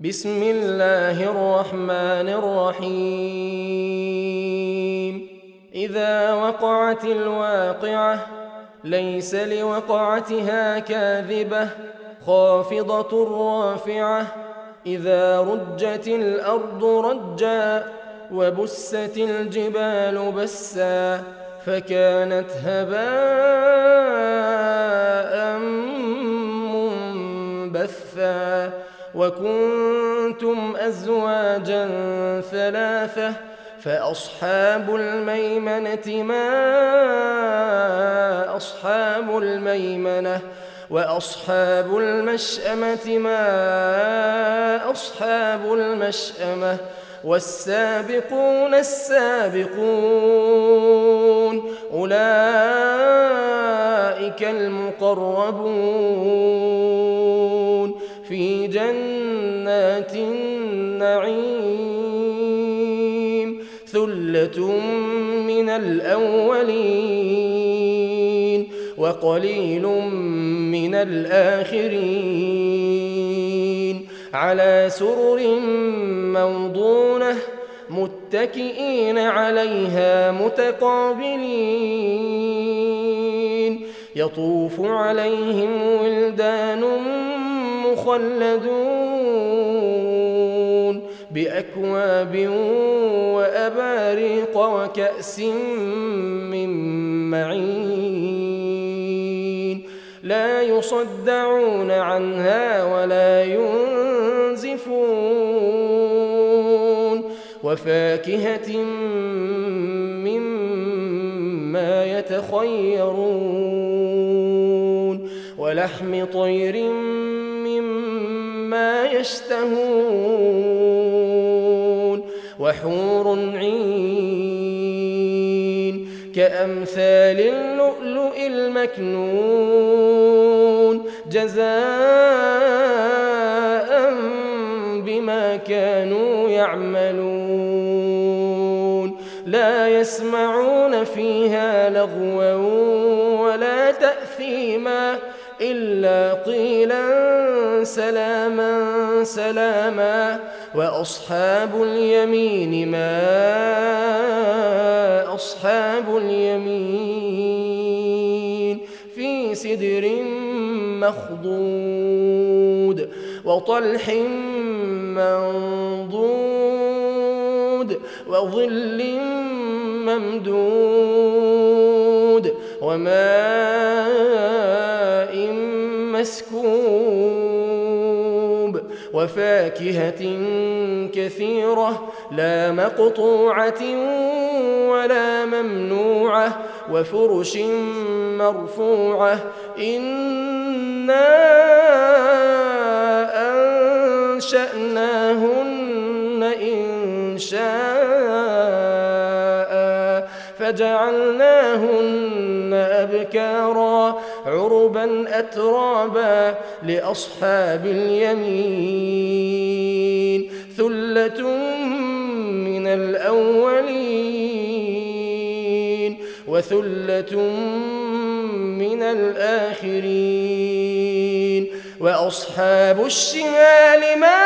بسم الله الرحمن الرحيم إذا وقعت الواقعة ليس لوقعتها كاذبة خافضة رافعة إذا رجت الأرض رجا وبست الجبال بسا فكانت هباء منبثا وكنتم أزواجا ثلاثة فأصحاب الميمنة ما أصحاب الميمنة وأصحاب المشأمة ما أصحاب المشأمة والسابقون السابقون أولئك المقربون في جنات النعيم ثلة من الأولين وقليل من الآخرين على سرر موضونة متكئين عليها متقابلين يطوف عليهم ولدان مخلدون بأكواب وأباريق وكأس من معين لا يصدعون عنها ولا ينزفون وفاكهة مما يتخيرون ولحم طير مما يشتهون وحور عين كأمثال اللؤلؤ المكنون جزاء بما كانوا يعملون لا يسمعون فيها لغوا ولا تأثيما إلا قيلا سلاما سلاما وأصحاب اليمين ما أصحاب اليمين في سدر مخضود وطلح منضود وظل ممدود وماء مسكوب وفاكهة كثيرة لا مقطوعة ولا ممنوعة وفرش مرفوعة إنا أنشأناهن إن شاء فجعلناهن أبكارا عربا أترابا لأصحاب اليمين ثلة من الأولين وثلة من الآخرين وأصحاب الشمال ما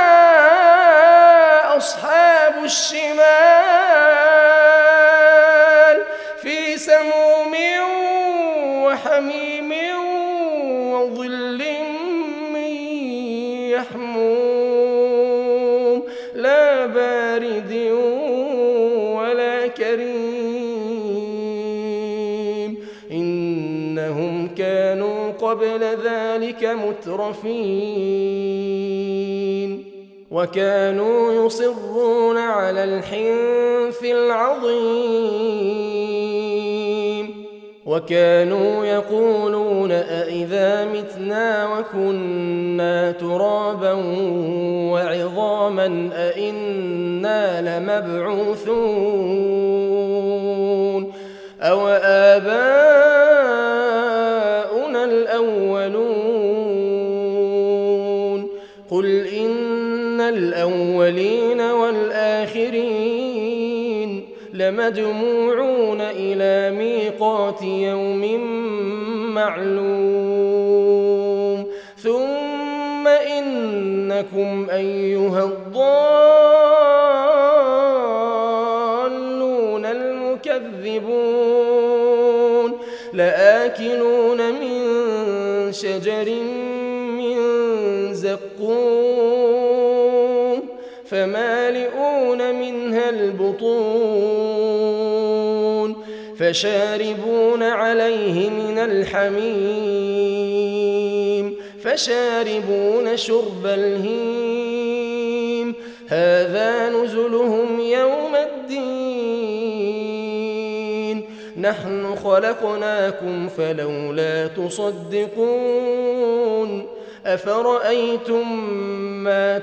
أصحاب الشمال في سموم وحميم وظل من يحموم لا بارد ولا كريم إنهم كانوا قبل ذلك مترفين وكانوا يصرون على الحنث العظيم وكانوا يقولون أإذا متنا وكنا ترابا وعظاما أإنا لمبعوثون أو آباؤنا الأولون قل إن الأولين والآخرين لمجموعون إلى ميقات يوم معلوم ثم إن إنكم أيها الضالون المكذبون لآكلون من شجر من زقوم فمالئون منها البطون فشاربون عليه من الحميم فشاربون شرب الهيم هذا نزلهم يوم الدين نحن خلقناكم فلولا تصدقون أفرأيتم ما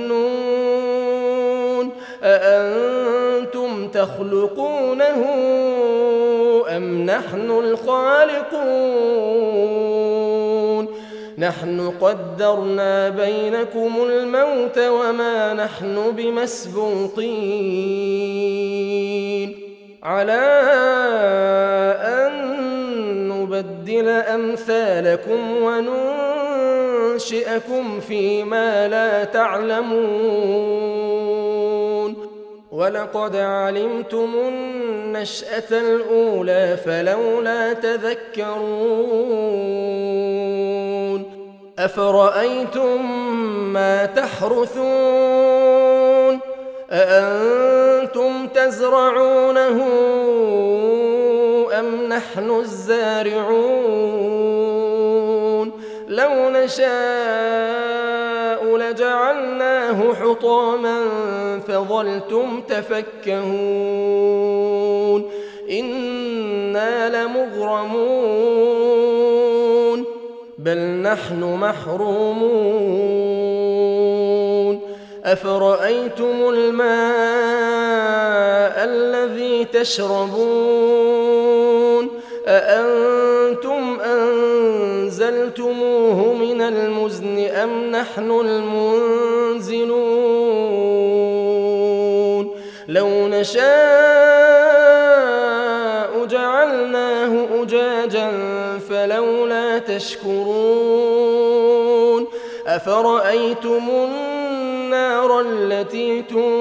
تمنون أأنتم تخلقونه أم نحن الخالقون نحن قدرنا بينكم الموت وما نحن بمسبوقين على أن نبدل أمثالكم وننشئكم فيما لا تعلمون ولقد علمتم النشأة الأولى فلولا تذكرون أفرأيتم ما تحرثون أأنتم تزرعونه أم نحن الزارعون لو نشاء لجعلناه حطاما فظلتم تفكهون إنا لمغرمون بل نحن محرومون أفرأيتم الماء الذي تشربون أأنتم أنزلتموه من المزن أم نحن المنزلون لو نشاء جعلناه أجاجا فلولا تشكرون أفرأيتم النار التي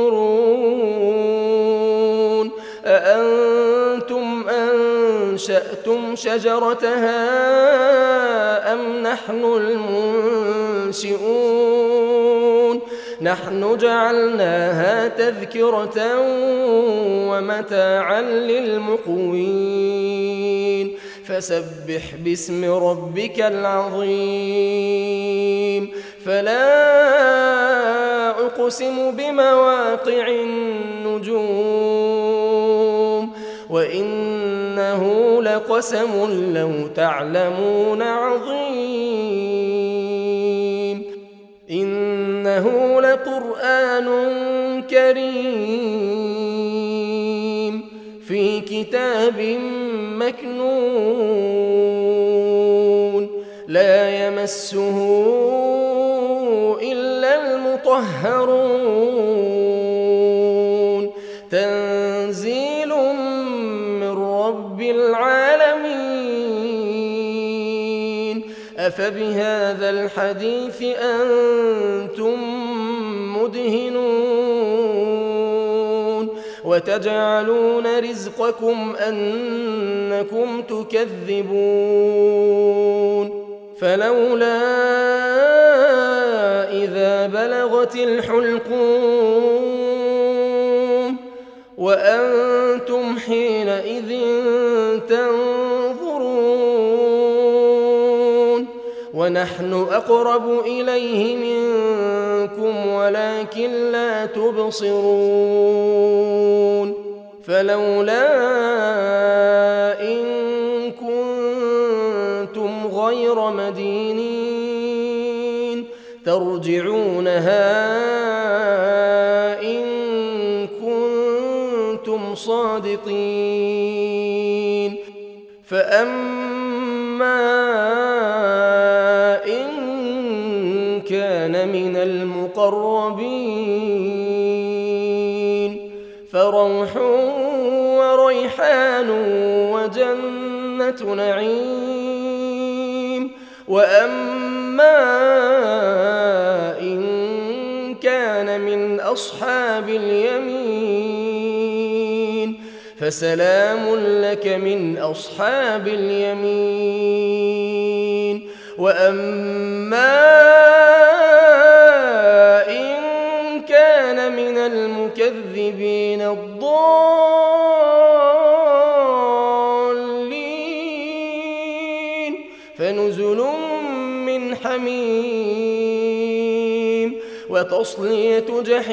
تورون أأنتم أنشأتم شجرتها أم نحن المنشئون نحن جعلناها تذكرة ومتاعا للمقوين فسبح باسم ربك العظيم فلا أقسم بمواقع النجوم وإنه لقسم لو تعلمون عظيم إنه لقرآن كريم في كتاب مكنون لا يمسه إلا المطهرون تنزيل من رب العالمين أفبهذا الحديث أنتم مدهنون وتجعلون رزقكم أنكم تكذبون فلولا إذا بلغت الحلقوم وأنتم حينئذ تنظرون ونحن أقرب إليه منكم ولكن لا تبصرون فلولا إن كنتم غير مدينين ترجعونها إن كنتم صادقين فأما إن كان من المقربين فروح وريحان وجنة نعيم وأما إن كان من أصحاب اليمين فسلام لك من أصحاب اليمين وأما إن كان من المكذبين الضالين فنزل من حميم وتصلية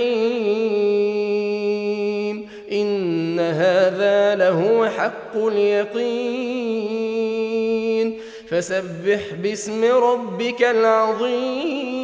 جحيم إن هذا لهو حق اليقين فسبح باسم ربك العظيم